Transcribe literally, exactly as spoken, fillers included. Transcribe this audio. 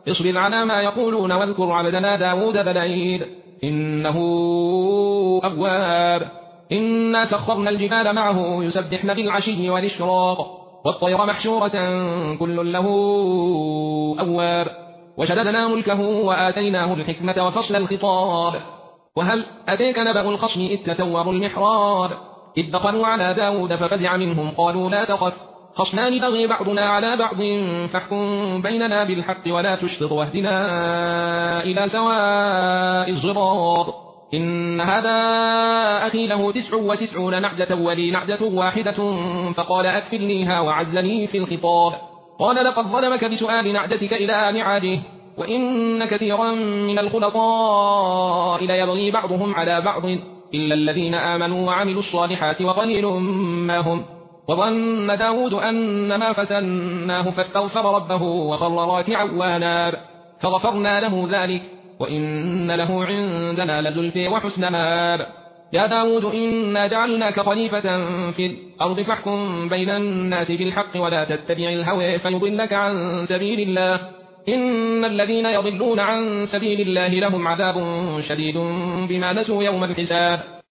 اصبر على ما يقولون واذكر عبدنا داود ذا الأيد إنه أواب إنا سخرنا الجبال معه يسبحن بالعشي والإشراق والطير محشورة كل له أواب وشددنا ملكه وآتيناه الحكمة وفصل الخطاب وهل أتيك نبأ الخصم إذ تسوروا المحراب إذ دخلوا على داود ففزع منهم قالوا لا تخف خصمان بغي بعضنا على بعض فاحكم بيننا بالحق ولا تشطط واهدنا إلى سواء الصراط إن هذا أخي له تسع وتسعون نعجة ولي نعجة واحدة فقال أكفلنيها وعزني في الخطاب قال لقد ظلمك بسؤال نعجتك إلى نعاجه وإن كثيرا من الخلطاء ليبغي بعضهم على بعض إلا الذين آمنوا وعملوا الصالحات وقليل ما هم وظن داود أن ما فتناه فاستغفر ربه وخر راكعا واناب فغفرنا له ذلك وإن له عندنا لزلفى وحسن مآب يا داود إنا جعلناك خليفة في الأرض فاحكم بين الناس بالحق ولا تتبع الهوى فيضلك عن سبيل الله إن الذين يضلون عن سبيل الله لهم عذاب شديد بما نسوا يوم الحساب